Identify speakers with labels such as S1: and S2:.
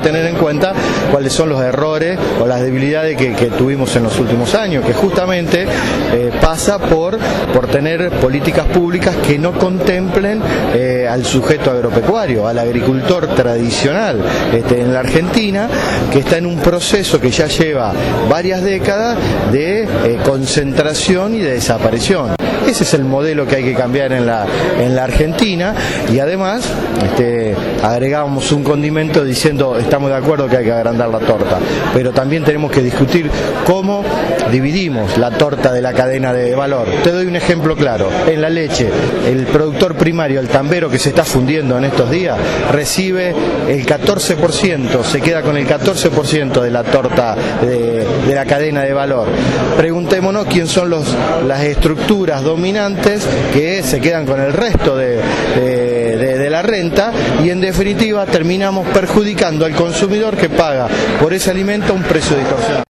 S1: tener en cuenta cuáles son los errores o las debilidades que tuvimos en los últimos años, que justamente pasa por tener políticas públicas que no contemplen al sujeto agropecuario, al agricultor tradicional en la Argentina, que está en un proceso que ya lleva varias décadas de concentración y de desaparición. Ese es el modelo que hay que cambiar en la Argentina, y además agregamos un condimento diciendo estamos de acuerdo que hay que agrandar la torta, pero también tenemos que discutir cómo dividimos la torta de la cadena de valor. Te doy un ejemplo claro: en la leche, el productor primario, el tambero que se está fundiendo en estos días, recibe el 14%, se queda con el 14% de la torta de la cadena de valor. Preguntémonos quién son las estructuras dominantes que se quedan con el resto de la renta, y en definitiva terminamos perjudicando al consumidor que paga por ese alimento un precio distorsionado.